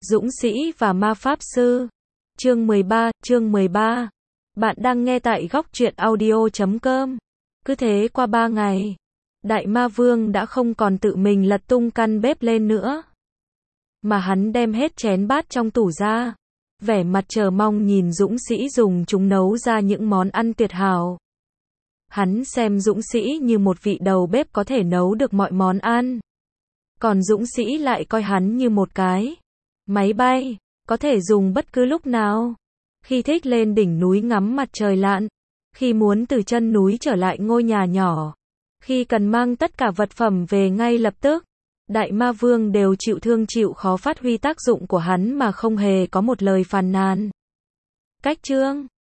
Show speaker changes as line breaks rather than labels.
Dũng sĩ và ma pháp sư. Chương 13. Bạn đang nghe tại góc truyện audio.com. Cứ thế qua 3 ngày, Đại Ma Vương đã không còn tự mình lật tung căn bếp lên nữa, mà hắn đem hết chén bát trong tủ ra, vẻ mặt chờ mong nhìn Dũng sĩ dùng chúng nấu ra những món ăn tuyệt hảo. Hắn xem Dũng sĩ như một vị đầu bếp có thể nấu được mọi món ăn, còn Dũng sĩ lại coi hắn như một cái máy bay, có thể dùng bất cứ lúc nào. Khi thích lên đỉnh núi ngắm mặt trời lặn, khi muốn từ chân núi trở lại ngôi nhà nhỏ, khi cần mang tất cả vật phẩm về ngay lập tức, Đại Ma Vương đều chịu thương chịu khó phát huy tác dụng của hắn mà không hề có một lời phàn nàn. Cách chương